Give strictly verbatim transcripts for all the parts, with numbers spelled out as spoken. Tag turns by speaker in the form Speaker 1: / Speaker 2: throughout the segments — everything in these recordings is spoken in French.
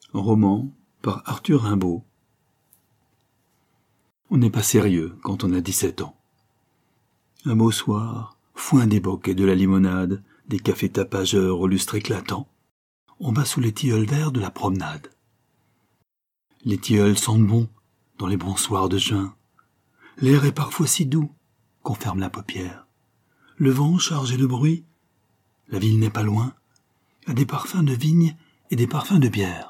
Speaker 1: Roman par Arthur Rimbaud. On n'est pas sérieux quand on a dix-sept ans. Un beau soir, foin des bocs et de la limonade, des cafés tapageurs au lustre éclatant, on va sous les tilleuls verts de la promenade. Les tilleuls sentent bon dans les bons soirs de juin. L'air est parfois si doux qu'on ferme la paupière. Le vent chargé de bruit, la ville n'est pas loin, a des parfums de vigne et des parfums de bière.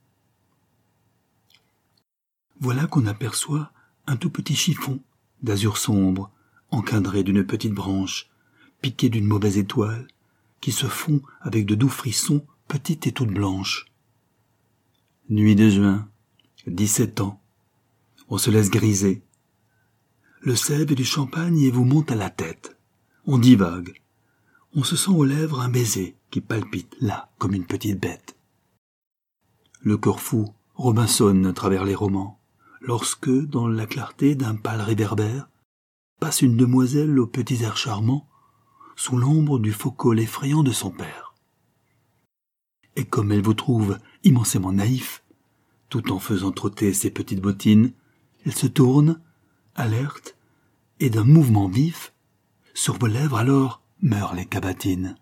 Speaker 1: Voilà qu'on aperçoit un tout petit chiffon d'azur sombre, encadré d'une petite branche, piqué d'une mauvaise étoile, qui se fond avec de doux frissons, petite et toute blanche. Nuit de juin, dix-sept ans, on se laisse griser. Le sève et du champagne et vous monte à la tête. On divague. On se sent aux lèvres un baiser qui palpite là comme une petite bête. Le cœur fou robinsonne à travers les romans, lorsque, dans la clarté d'un pâle réverbère, passe une demoiselle aux petits airs charmants, sous l'ombre du faux col effrayant de son père. Et comme elle vous trouve immensément naïf, tout en faisant trotter ses petites bottines, elle se tourne, alerte, et d'un mouvement vif, sur vos lèvres alors meurent les cavatines.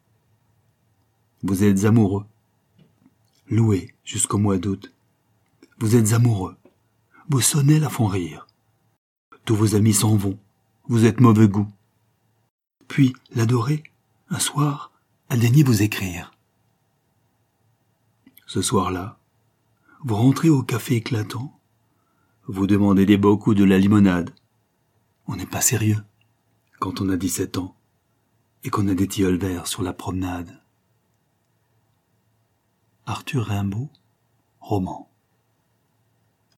Speaker 1: Vous êtes amoureux, loué jusqu'au mois d'août. Vous êtes amoureux, vos sonnets la font rire. Tous vos amis s'en vont, vous êtes mauvais goût. Puis, l'adorée, un soir, a daigné vous écrire. Ce soir-là, vous rentrez au café éclatant, vous demandez des bocs ou de la limonade. On n'est pas sérieux quand on a dix-sept ans et qu'on a des tilleuls verts sur la promenade. Arthur Rimbaud, roman.